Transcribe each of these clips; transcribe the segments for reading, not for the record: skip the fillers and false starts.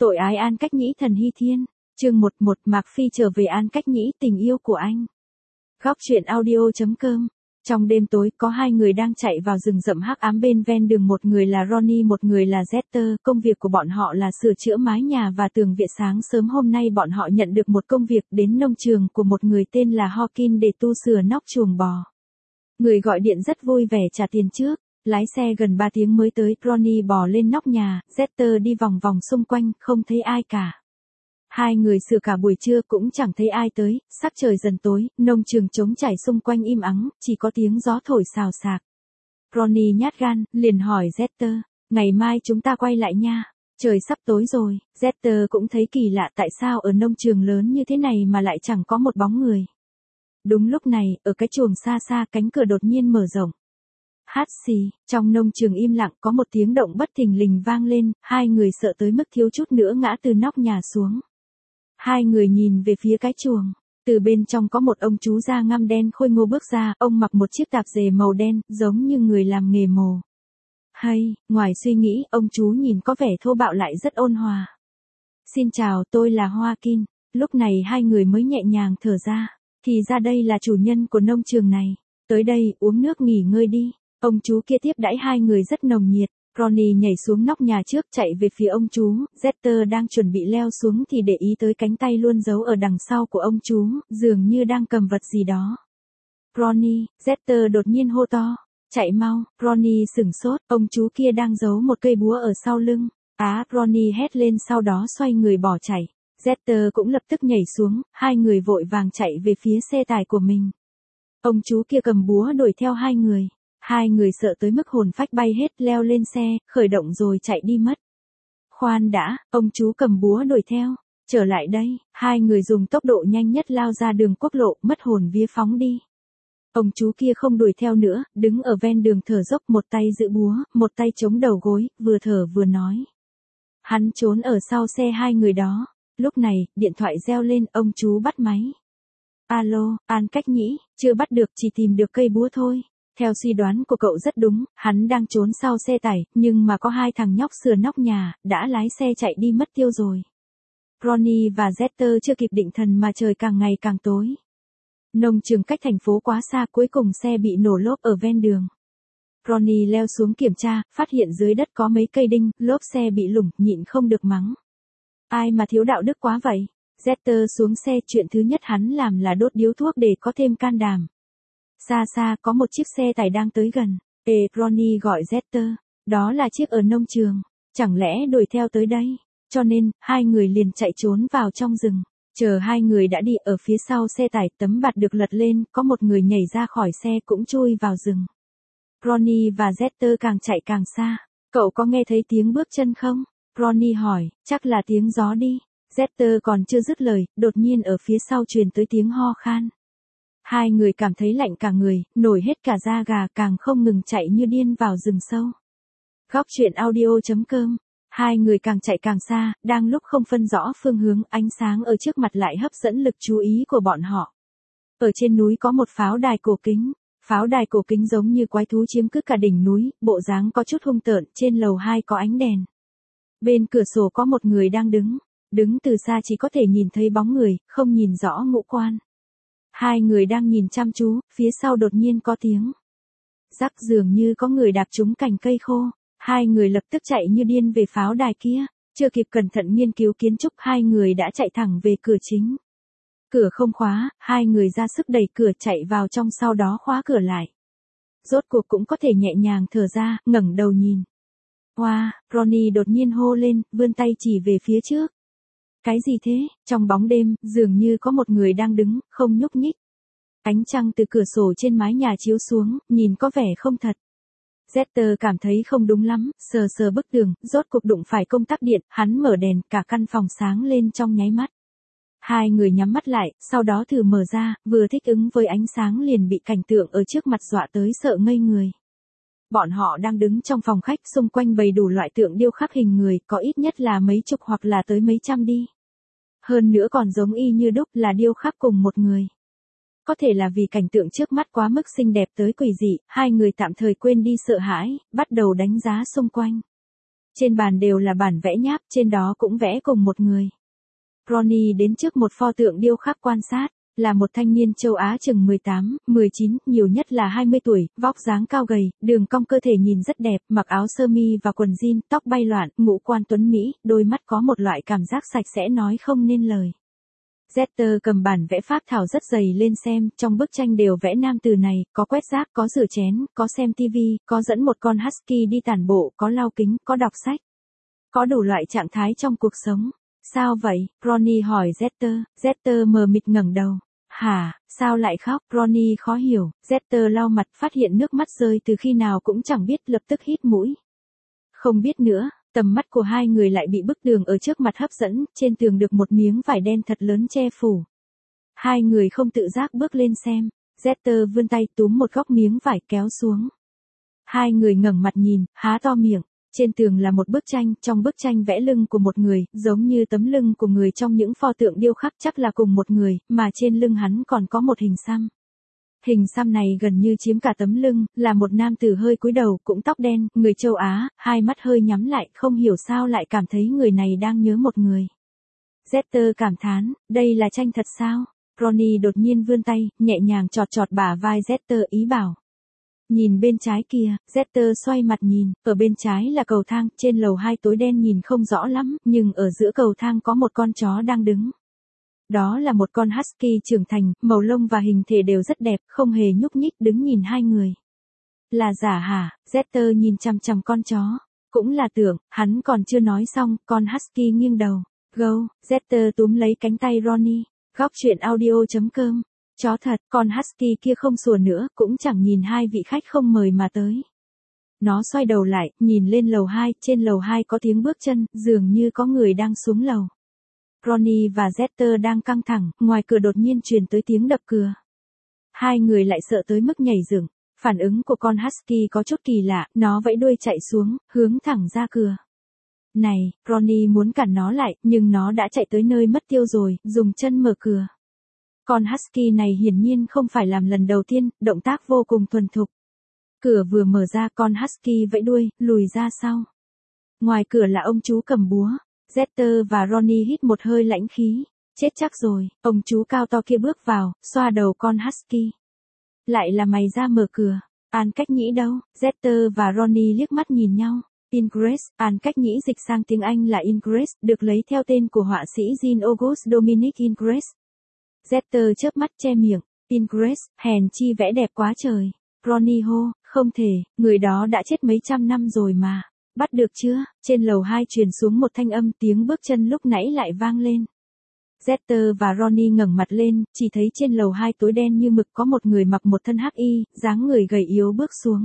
Tội ái An Cách Nhĩ Thần Hy Thiên. Chương 11 Mạc Phi trở về An Cách Nhĩ tình yêu của anh. Góc truyện audio.com. Trong đêm tối có hai người đang chạy vào rừng rậm hắc ám bên ven đường, một người là Ronnie, một người là Jeter. Công việc của bọn họ là sửa chữa mái nhà và tường viện. Sáng sớm hôm nay bọn họ nhận được một công việc đến nông trường của một người tên là Hawkins để tu sửa nóc chuồng bò. Người gọi điện rất vui vẻ trả tiền trước. Lái xe gần 3 tiếng mới tới. Ronnie bò lên nóc nhà, Jeter đi vòng vòng xung quanh, không thấy ai cả. Hai người sửa cả buổi trưa cũng chẳng thấy ai tới, sắc trời dần tối, nông trường trống trải xung quanh im ắng, chỉ có tiếng gió thổi xào xạc. Ronnie nhát gan, liền hỏi Jeter, ngày mai chúng ta quay lại nha, trời sắp tối rồi. Jeter cũng thấy kỳ lạ, tại sao ở nông trường lớn như thế này mà lại chẳng có một bóng người. Đúng lúc này, ở cái chuồng xa xa cánh cửa đột nhiên mở rộng. Hát xì, trong nông trường im lặng có một tiếng động bất thình lình vang lên, hai người sợ tới mức thiếu chút nữa ngã từ nóc nhà xuống. Hai người nhìn về phía cái chuồng, từ bên trong có một ông chú da ngăm đen khôi ngô bước ra, ông mặc một chiếc tạp dề màu đen, giống như người làm nghề mồ. Hay, ngoài suy nghĩ, ông chú nhìn có vẻ thô bạo lại rất ôn hòa. Xin chào, tôi là Hawkins. Lúc này hai người mới nhẹ nhàng thở ra, thì ra đây là chủ nhân của nông trường này. Tới đây, uống nước nghỉ ngơi đi. Ông chú kia tiếp đãi hai người rất nồng nhiệt. Ronnie nhảy xuống nóc nhà trước, chạy về phía ông chú. Jeter đang chuẩn bị leo xuống thì để ý tới cánh tay luôn giấu ở đằng sau của ông chú, dường như đang cầm vật gì đó. Ronnie, Jeter đột nhiên hô to. Chạy mau. Ronnie sửng sốt, ông chú kia đang giấu một cây búa ở sau lưng. Ronnie hét lên, sau đó xoay người bỏ chạy. Jeter cũng lập tức nhảy xuống, hai người vội vàng chạy về phía xe tải của mình. Ông chú kia cầm búa đuổi theo hai người. Hai người sợ tới mức hồn phách bay hết, leo lên xe, khởi động rồi chạy đi mất. Khoan đã, ông chú cầm búa đuổi theo. Trở lại đây, hai người dùng tốc độ nhanh nhất lao ra đường quốc lộ, mất hồn vía phóng đi. Ông chú kia không đuổi theo nữa, đứng ở ven đường thở dốc, một tay giữ búa, một tay chống đầu gối, vừa thở vừa nói. Hắn trốn ở sau xe hai người đó. Lúc này, điện thoại reo lên, ông chú bắt máy. Alo, An Cách Nhĩ, chưa bắt được, chỉ tìm được cây búa thôi. Theo suy đoán của cậu rất đúng, hắn đang trốn sau xe tải, nhưng mà có hai thằng nhóc sửa nóc nhà, đã lái xe chạy đi mất tiêu rồi. Ronnie và Jeter chưa kịp định thần mà trời càng ngày càng tối. Nông trường cách thành phố quá xa, cuối cùng xe bị nổ lốp ở ven đường. Ronnie leo xuống kiểm tra, phát hiện dưới đất có mấy cây đinh, lốp xe bị lủng, nhịn không được mắng. Ai mà thiếu đạo đức quá vậy? Jeter xuống xe, chuyện thứ nhất hắn làm là đốt điếu thuốc để có thêm can đảm. Xa xa có một chiếc xe tải đang tới gần. Ronnie gọi Jeter, đó là chiếc ở nông trường, chẳng lẽ đuổi theo tới đây? Cho nên, hai người liền chạy trốn vào trong rừng. Chờ hai người đã đi, ở phía sau xe tải, tấm bạt được lật lên, có một người nhảy ra khỏi xe cũng chui vào rừng. Ronnie và Jeter càng chạy càng xa. Cậu có nghe thấy tiếng bước chân không? Ronnie hỏi, chắc là tiếng gió đi. Jeter còn chưa dứt lời, đột nhiên ở phía sau truyền tới tiếng ho khan. Hai người cảm thấy lạnh cả người, nổi hết cả da gà, càng không ngừng chạy như điên vào rừng sâu. Góc truyện audio.com. Hai người càng chạy càng xa, đang lúc không phân rõ phương hướng, ánh sáng ở trước mặt lại hấp dẫn lực chú ý của bọn họ. Ở trên núi có một pháo đài cổ kính. Pháo đài cổ kính giống như quái thú chiếm cứ cả đỉnh núi, bộ dáng có chút hung tợn, trên lầu 2 có ánh đèn. Bên cửa sổ có một người đang đứng. Đứng từ xa chỉ có thể nhìn thấy bóng người, không nhìn rõ ngũ quan. Hai người đang nhìn chăm chú, phía sau đột nhiên có tiếng. Rắc, dường như có người đạp trúng cành cây khô. Hai người lập tức chạy như điên về pháo đài kia. Chưa kịp cẩn thận nghiên cứu kiến trúc, hai người đã chạy thẳng về cửa chính. Cửa không khóa, hai người ra sức đẩy cửa chạy vào trong, sau đó khóa cửa lại. Rốt cuộc cũng có thể nhẹ nhàng thở ra, ngẩng đầu nhìn. Wow, Ronnie đột nhiên hô lên, vươn tay chỉ về phía trước. Cái gì thế? Trong bóng đêm, dường như có một người đang đứng, không nhúc nhích. Ánh trăng từ cửa sổ trên mái nhà chiếu xuống, nhìn có vẻ không thật. Jeter cảm thấy không đúng lắm, sờ sờ bức tường, rốt cuộc đụng phải công tắc điện, hắn mở đèn, cả căn phòng sáng lên trong nháy mắt. Hai người nhắm mắt lại, sau đó thử mở ra, vừa thích ứng với ánh sáng liền bị cảnh tượng ở trước mặt dọa tới sợ ngây người. Bọn họ đang đứng trong phòng khách, xung quanh bày đủ loại tượng điêu khắc hình người, có ít nhất là mấy chục hoặc là tới mấy trăm đi. Hơn nữa còn giống y như đúc, là điêu khắc cùng một người. Có thể là vì cảnh tượng trước mắt quá mức xinh đẹp tới quỷ dị, hai người tạm thời quên đi sợ hãi, bắt đầu đánh giá xung quanh. Trên bàn đều là bản vẽ nháp, trên đó cũng vẽ cùng một người. Ronnie đến trước một pho tượng điêu khắc quan sát, là một thanh niên châu Á chừng 18, 19, nhiều nhất là 20 tuổi, vóc dáng cao gầy, đường cong cơ thể nhìn rất đẹp, mặc áo sơ mi và quần jean, tóc bay loạn, ngũ quan tuấn mỹ, đôi mắt có một loại cảm giác sạch sẽ nói không nên lời. Jeter cầm bản vẽ phác thảo rất dày lên xem, trong bức tranh đều vẽ nam từ này, có quét rác, có rửa chén, có xem tivi, có dẫn một con husky đi tản bộ, có lau kính, có đọc sách. Có đủ loại trạng thái trong cuộc sống. Sao vậy? Ronnie hỏi Jeter. Jeter mờ mịt ngẩng đầu. Hả, sao lại khóc? Ronnie khó hiểu. Jeter lau mặt phát hiện nước mắt rơi từ khi nào cũng chẳng biết, lập tức hít mũi. Không biết nữa. Tầm mắt của hai người lại bị bức tường ở trước mặt hấp dẫn, trên tường được một miếng vải đen thật lớn che phủ. Hai người không tự giác bước lên xem. Jeter vươn tay túm một góc miếng vải kéo xuống. Hai người ngẩng mặt nhìn, há to miệng. Trên tường là một bức tranh, trong bức tranh vẽ lưng của một người, giống như tấm lưng của người trong những pho tượng điêu khắc, chắc là cùng một người, mà trên lưng hắn còn có một hình xăm. Hình xăm này gần như chiếm cả tấm lưng, là một nam tử hơi cúi đầu, cũng tóc đen, người châu Á, hai mắt hơi nhắm lại, không hiểu sao lại cảm thấy người này đang nhớ một người. Jeter cảm thán, đây là tranh thật sao? Ronnie đột nhiên vươn tay, nhẹ nhàng chọt chọt bả vai Jeter ý bảo. Nhìn bên trái kia, Jeter xoay mặt nhìn, ở bên trái là cầu thang, trên lầu 2 tối đen nhìn không rõ lắm, nhưng ở giữa cầu thang có một con chó đang đứng. Đó là một con husky trưởng thành, màu lông và hình thể đều rất đẹp, không hề nhúc nhích đứng nhìn hai người. Là giả hả? Jeter nhìn chằm chằm con chó. Cũng là tưởng, hắn còn chưa nói xong, con husky nghiêng đầu. Go, Jeter túm lấy cánh tay Ronnie. Góc truyện audio.com. Chó thật, con husky kia không sủa nữa, cũng chẳng nhìn hai vị khách không mời mà tới. Nó xoay đầu lại, nhìn lên lầu 2, trên lầu 2 có tiếng bước chân, dường như có người đang xuống lầu. Ronnie và Jeter đang căng thẳng, ngoài cửa đột nhiên truyền tới tiếng đập cửa. Hai người lại sợ tới mức nhảy dựng. Phản ứng của con husky có chút kỳ lạ, nó vẫy đuôi chạy xuống, hướng thẳng ra cửa. Này, Ronnie muốn cản nó lại, nhưng nó đã chạy tới nơi mất tiêu rồi, dùng chân mở cửa. Con husky này hiển nhiên không phải làm lần đầu tiên, động tác vô cùng thuần thục. Cửa vừa mở ra, con husky vẫy đuôi, lùi ra sau. Ngoài cửa là ông chú cầm búa. Jeter và Ronnie hít một hơi lãnh khí. Chết chắc rồi, ông chú cao to kia bước vào, xoa đầu con husky. Lại là mày ra mở cửa. An Cách Nhĩ đâu? Jeter và Ronnie liếc mắt nhìn nhau. Ingress, An Cách Nhĩ dịch sang tiếng Anh là Ingress, được lấy theo tên của họa sĩ Jean-Auguste Dominique Ingress. Jeter chớp mắt che miệng. Ingress, hèn chi vẽ đẹp quá trời. Ronnie hô, không thể, người đó đã chết mấy trăm năm rồi mà. Bắt được chưa? Trên lầu 2 truyền xuống một thanh âm, tiếng bước chân lúc nãy lại vang lên. Jeter và Ronnie ngẩng mặt lên, chỉ thấy trên lầu 2 tối đen như mực có một người mặc một thân hắc y, dáng người gầy yếu bước xuống.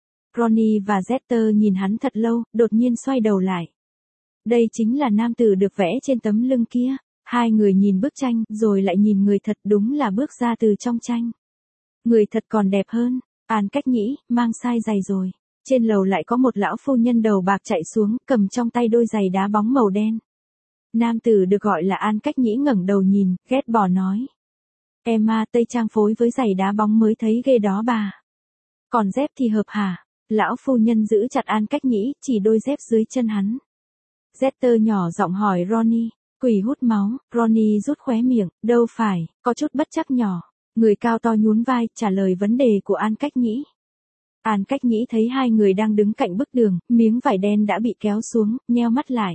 Ronnie và Jeter nhìn hắn thật lâu, đột nhiên xoay đầu lại. Đây chính là nam tử được vẽ trên tấm lưng kia. Hai người nhìn bức tranh, rồi lại nhìn người thật, đúng là bước ra từ trong tranh. Người thật còn đẹp hơn. An Cách Nhĩ, mang sai giày rồi. Trên lầu lại có một lão phu nhân đầu bạc chạy xuống, cầm trong tay đôi giày đá bóng màu đen. Nam tử được gọi là An Cách Nhĩ ngẩng đầu nhìn, ghét bỏ nói. Emma, tây trang phối với giày đá bóng mới thấy ghê đó bà. Còn dép thì hợp hả? Lão phu nhân giữ chặt An Cách Nhĩ, chỉ đôi dép dưới chân hắn. Jeter nhỏ giọng hỏi Ronnie. Quỷ hút máu, Ronnie rút khóe miệng, đâu phải, có chút bất chắc nhỏ. Người cao to nhún vai, trả lời vấn đề của An Cách Nhĩ. An Cách Nhĩ thấy hai người đang đứng cạnh bức tường, miếng vải đen đã bị kéo xuống, nheo mắt lại.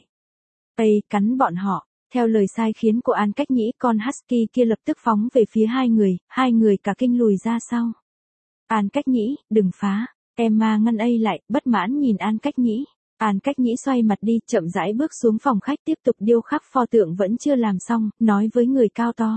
Ây, cắn bọn họ. Theo lời sai khiến của An Cách Nhĩ, con husky kia lập tức phóng về phía hai người cả kinh lùi ra sau. An Cách Nhĩ, đừng phá. Emma ngăn Ây lại, bất mãn nhìn An Cách Nhĩ. An Cách Nhĩ xoay mặt đi, chậm rãi bước xuống phòng khách tiếp tục điêu khắc pho tượng vẫn chưa làm xong, nói với người cao to.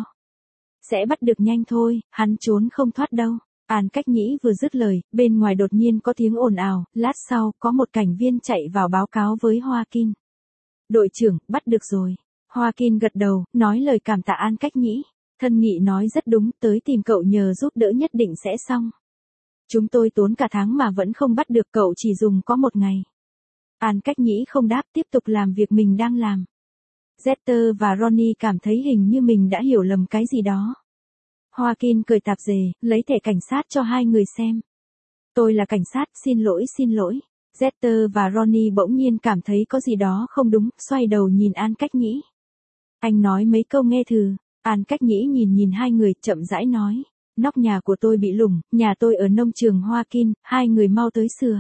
Sẽ bắt được nhanh thôi, hắn trốn không thoát đâu. An Cách Nhĩ vừa dứt lời, bên ngoài đột nhiên có tiếng ồn ào, lát sau, có một cảnh viên chạy vào báo cáo với Joaquin. Đội trưởng, bắt được rồi. Joaquin gật đầu, nói lời cảm tạ An Cách Nhĩ. Thân nghị nói rất đúng, tới tìm cậu nhờ giúp đỡ nhất định sẽ xong. Chúng tôi tốn cả tháng mà vẫn không bắt được, cậu chỉ dùng có một ngày. An Cách Nhĩ không đáp, tiếp tục làm việc mình đang làm. Jeter và Ronnie cảm thấy hình như mình đã hiểu lầm cái gì đó. Joaquin cởi tạp dề, lấy thẻ cảnh sát cho hai người xem. Tôi là cảnh sát, xin lỗi. Jeter và Ronnie bỗng nhiên cảm thấy có gì đó không đúng, xoay đầu nhìn An Cách Nhĩ. Anh nói mấy câu nghe thử. An Cách Nhĩ nhìn hai người, chậm rãi nói. Nóc nhà của tôi bị lủng, nhà tôi ở nông trường Hoa Kin, hai người mau tới sửa.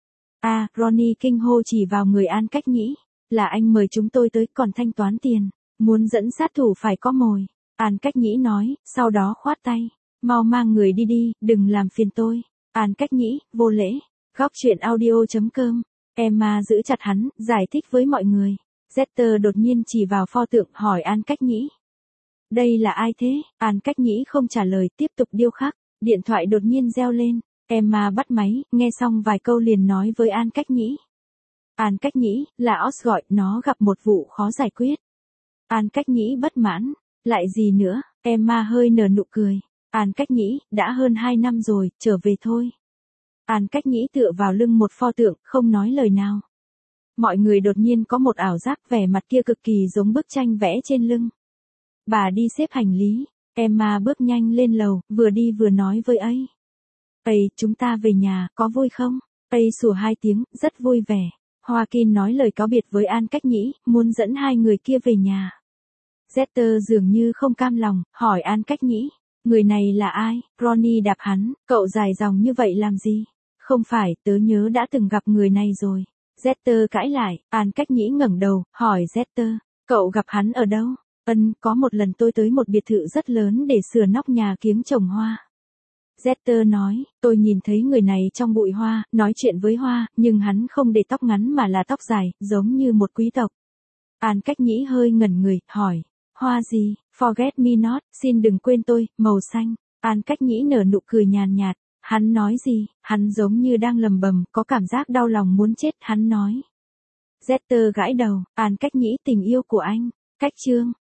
Ronnie kinh hô chỉ vào người An Cách Nhĩ. Là anh mời chúng tôi tới còn thanh toán tiền. Muốn dẫn sát thủ phải có mồi. An Cách Nhĩ nói, sau đó khoát tay. Mau mang người đi đi, đừng làm phiền tôi. An Cách Nhĩ, vô lễ. Góc truyện audio.com. Emma giữ chặt hắn, giải thích với mọi người. Jeter đột nhiên chỉ vào pho tượng hỏi An Cách Nhĩ. Đây là ai thế? An Cách Nhĩ không trả lời, tiếp tục điêu khắc. Điện thoại đột nhiên reo lên. Emma bắt máy, nghe xong vài câu liền nói với An Cách Nhĩ. An Cách Nhĩ, là Oz gọi, nó gặp một vụ khó giải quyết. An Cách Nhĩ bất mãn. Lại gì nữa? Emma hơi nở nụ cười. An Cách Nhĩ, đã hơn 2 năm rồi, trở về thôi. An Cách Nhĩ tựa vào lưng một pho tượng, không nói lời nào. Mọi người đột nhiên có một ảo giác vẻ mặt kia cực kỳ giống bức tranh vẽ trên lưng. Bà đi xếp hành lý. Emma bước nhanh lên lầu, vừa đi vừa nói với ấy. Chúng ta về nhà, có vui không? Sủa 2 tiếng, rất vui vẻ. Joaquin nói lời cáo biệt với An Cách Nhĩ, muốn dẫn hai người kia về nhà. Jeter dường như không cam lòng, hỏi An Cách Nhĩ. Người này là ai? Ronnie đạp hắn, cậu dài dòng như vậy làm gì? Không phải, tớ nhớ đã từng gặp người này rồi. Jeter cãi lại, An Cách Nhĩ ngẩng đầu, hỏi Jeter. Cậu gặp hắn ở đâu? Có một lần tôi tới một biệt thự rất lớn để sửa nóc nhà kiếng trồng hoa. Jeter nói, tôi nhìn thấy người này trong bụi hoa, nói chuyện với hoa, nhưng hắn không để tóc ngắn mà là tóc dài, giống như một quý tộc. An Cách Nhĩ hơi ngẩn người, hỏi, hoa gì? Forget me not, xin đừng quên tôi, màu xanh. An Cách Nhĩ nở nụ cười nhàn nhạt. Hắn nói gì? Hắn giống như đang lầm bầm, có cảm giác đau lòng muốn chết, hắn nói. Jeter gãi đầu, An Cách Nhĩ, tình yêu của anh. Cách chương.